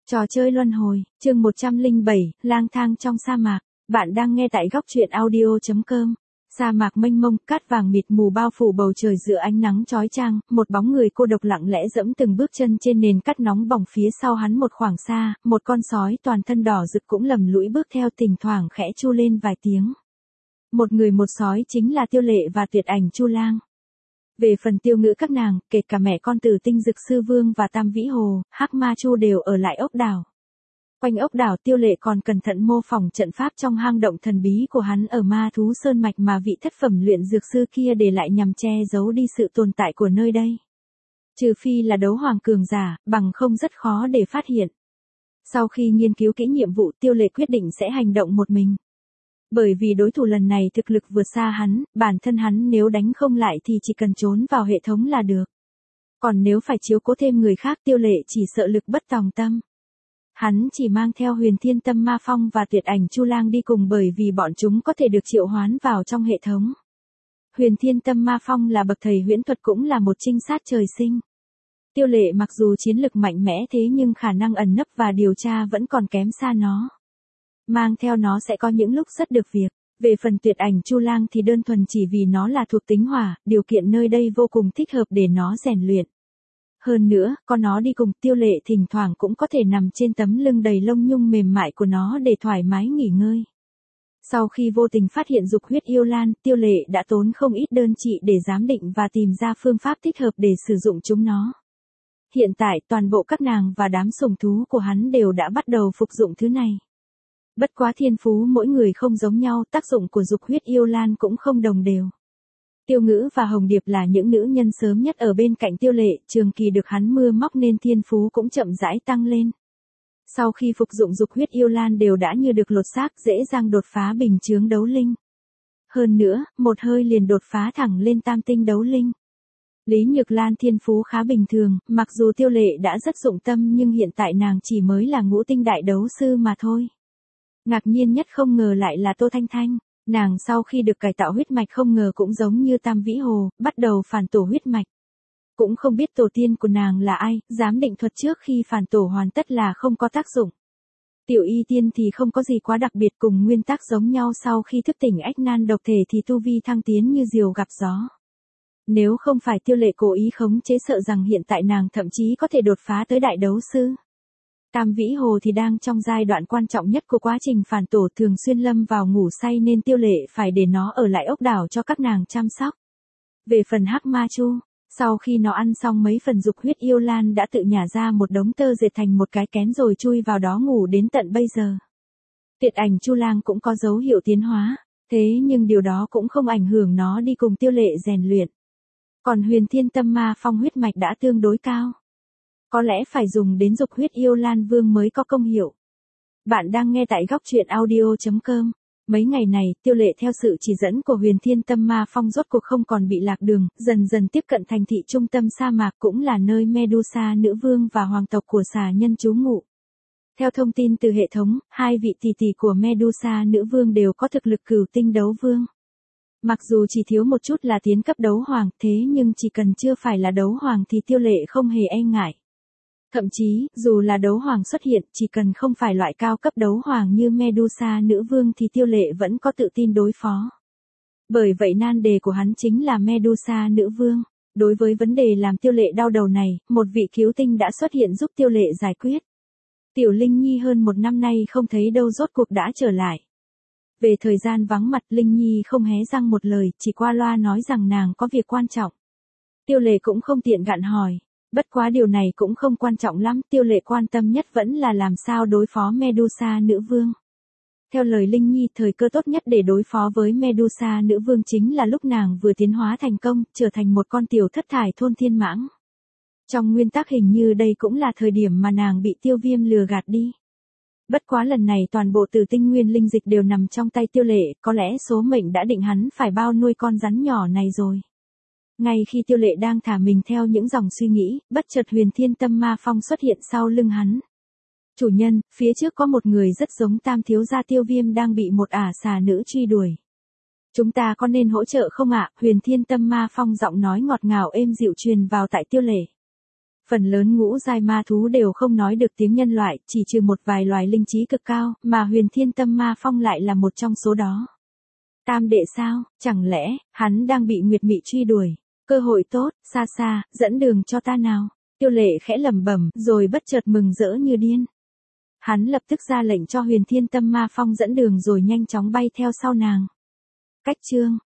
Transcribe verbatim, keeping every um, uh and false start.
Trò chơi luân hồi, chương một trăm lẻ bảy, lang thang trong sa mạc. Bạn đang nghe tại góc truyện audio chấm com. Sa mạc mênh mông, cát vàng mịt mù bao phủ bầu trời giữa ánh nắng chói chang, một bóng người cô độc lặng lẽ dẫm từng bước chân trên nền cát nóng bỏng phía sau hắn một khoảng xa, một con sói toàn thân đỏ rực cũng lầm lũi bước theo, thỉnh thoảng khẽ chu lên vài tiếng. Một người một sói chính là Tiêu Lệ và Tuyệt Ảnh Chu Lang. Về phần tiêu ngữ các nàng, kể cả mẹ con Tử Tinh Dực Sư Vương và Tam Vĩ Hồ, Hắc Ma Chu đều ở lại ốc đảo. Quanh ốc đảo Tiêu Lệ còn cẩn thận mô phỏng trận pháp trong hang động thần bí của hắn ở Ma Thú Sơn Mạch mà vị thất phẩm luyện dược sư kia để lại nhằm che giấu đi sự tồn tại của nơi đây. Trừ phi là đấu hoàng cường giả, bằng không rất khó để phát hiện. Sau khi nghiên cứu kỹ nhiệm vụ, Tiêu Lệ quyết định sẽ hành động một mình. Bởi vì đối thủ lần này thực lực vượt xa hắn, bản thân hắn nếu đánh không lại thì chỉ cần trốn vào hệ thống là được. Còn nếu phải chiếu cố thêm người khác, Tiêu Lệ chỉ sợ lực bất tòng tâm. Hắn chỉ mang theo Huyền Thiên Tâm Ma Phong và Tuyệt Ảnh Chu Lang đi cùng bởi vì bọn chúng có thể được triệu hoán vào trong hệ thống. Huyền Thiên Tâm Ma Phong là bậc thầy huyễn thuật cũng là một trinh sát trời sinh. Tiêu Lệ mặc dù chiến lực mạnh mẽ thế nhưng khả năng ẩn nấp và điều tra vẫn còn kém xa nó. Mang theo nó sẽ có những lúc rất được việc. Về phần Tuyệt Ảnh Chu Lang thì đơn thuần chỉ vì nó là thuộc tính hỏa, điều kiện nơi đây vô cùng thích hợp để nó rèn luyện. Hơn nữa, có nó đi cùng, Tiêu Lệ thỉnh thoảng cũng có thể nằm trên tấm lưng đầy lông nhung mềm mại của nó để thoải mái nghỉ ngơi. Sau khi vô tình phát hiện dục huyết yêu lan, Tiêu Lệ đã tốn không ít đơn trị để giám định và tìm ra phương pháp thích hợp để sử dụng chúng nó. Hiện tại toàn bộ các nàng và đám sủng thú của hắn đều đã bắt đầu phục dụng thứ này. Bất quá thiên phú mỗi người không giống nhau, tác dụng của dục huyết yêu lan cũng không đồng đều. Tiêu Ngữ và Hồng Điệp là những nữ nhân sớm nhất ở bên cạnh Tiêu Lệ, trường kỳ được hắn mưa móc nên thiên phú cũng chậm rãi tăng lên. Sau khi phục dụng dục huyết yêu lan đều đã như được lột xác, dễ dàng đột phá bình chướng đấu linh. Hơn nữa, một hơi liền đột phá thẳng lên tam tinh đấu linh. Lý Nhược Lan thiên phú khá bình thường, mặc dù Tiêu Lệ đã rất dụng tâm nhưng hiện tại nàng chỉ mới là ngũ tinh đại đấu sư mà thôi. Ngạc nhiên nhất không ngờ lại là Tô Thanh Thanh, nàng sau khi được cải tạo huyết mạch không ngờ cũng giống như Tam Vĩ Hồ, bắt đầu phản tổ huyết mạch. Cũng không biết tổ tiên của nàng là ai, giám định thuật trước khi phản tổ hoàn tất là không có tác dụng. Tiểu Y Tiên thì không có gì quá đặc biệt, cùng nguyên tắc giống nhau, sau khi thức tỉnh ách nan độc thể thì tu vi thăng tiến như diều gặp gió. Nếu không phải Tiêu Lệ cố ý khống chế sợ rằng hiện tại nàng thậm chí có thể đột phá tới đại đấu sư. Tam Vĩ Hồ thì đang trong giai đoạn quan trọng nhất của quá trình phản tổ, thường xuyên lâm vào ngủ say nên Tiêu Lệ phải để nó ở lại ốc đảo cho các nàng chăm sóc. Về phần Hắc Ma Chu, sau khi nó ăn xong mấy phần dục huyết yêu lan đã tự nhả ra một đống tơ dệt thành một cái kén rồi chui vào đó ngủ đến tận bây giờ. Tuyệt Ảnh Chu Lang cũng có dấu hiệu tiến hóa, thế nhưng điều đó cũng không ảnh hưởng nó đi cùng Tiêu Lệ rèn luyện. Còn Huyền Thiên Tâm Ma Phong huyết mạch đã tương đối cao. Có lẽ phải dùng đến dục huyết yêu lan vương mới có công hiệu. Bạn đang nghe tại góc truyện audio chấm com. Mấy ngày này, Tiêu Lệ theo sự chỉ dẫn của Huyền Thiên Tâm Ma Phong rốt cuộc không còn bị lạc đường, dần dần tiếp cận thành thị trung tâm sa mạc cũng là nơi Medusa nữ vương và hoàng tộc của xà nhân trú ngụ. Theo thông tin từ hệ thống, hai vị tỷ tỷ của Medusa nữ vương đều có thực lực cửu tinh đấu vương. Mặc dù chỉ thiếu một chút là tiến cấp đấu hoàng, thế nhưng chỉ cần chưa phải là đấu hoàng thì Tiêu Lệ không hề e ngại. Thậm chí, dù là đấu hoàng xuất hiện, chỉ cần không phải loại cao cấp đấu hoàng như Medusa nữ vương thì Tiêu Lệ vẫn có tự tin đối phó. Bởi vậy nan đề của hắn chính là Medusa nữ vương. Đối với vấn đề làm Tiêu Lệ đau đầu này, một vị cứu tinh đã xuất hiện giúp Tiêu Lệ giải quyết. Tiểu Linh Nhi hơn một năm nay không thấy đâu rốt cuộc đã trở lại. Về thời gian vắng mặt, Linh Nhi không hé răng một lời, chỉ qua loa nói rằng nàng có việc quan trọng. Tiêu Lệ cũng không tiện gạn hỏi. Bất quá điều này cũng không quan trọng lắm, Tiêu Lệ quan tâm nhất vẫn là làm sao đối phó Medusa nữ vương. Theo lời Linh Nhi, thời cơ tốt nhất để đối phó với Medusa nữ vương chính là lúc nàng vừa tiến hóa thành công, trở thành một con tiểu thất thải thôn thiên mãng. Trong nguyên tắc hình như đây cũng là thời điểm mà nàng bị Tiêu Viêm lừa gạt đi. Bất quá lần này toàn bộ Tử Tinh nguyên linh dịch đều nằm trong tay Tiêu Lệ, có lẽ số mệnh đã định hắn phải bao nuôi con rắn nhỏ này rồi. Ngay khi Tiêu Lệ đang thả mình theo những dòng suy nghĩ, bất chợt Huyền Thiên Tâm Ma Phong xuất hiện sau lưng hắn. Chủ nhân, phía trước có một người rất giống Tam thiếu gia Tiêu Viêm đang bị một ả xà nữ truy đuổi. Chúng ta có nên hỗ trợ không ạ? Huyền Thiên Tâm Ma Phong giọng nói ngọt ngào êm dịu truyền vào tai Tiêu Lệ. Phần lớn ngũ giai ma thú đều không nói được tiếng nhân loại, chỉ trừ một vài loài linh trí cực cao, mà huyền thiên tâm ma phong lại là một trong số đó. Tam đệ sao, chẳng lẽ, hắn đang bị Nguyệt Mị truy đuổi? Cơ hội tốt, xa xa, dẫn đường cho ta nào. Tiêu Lệ khẽ lẩm bẩm, rồi bất chợt mừng rỡ như điên. Hắn lập tức ra lệnh cho huyền thiên tâm ma phong dẫn đường rồi nhanh chóng bay theo sau nàng. Cách chương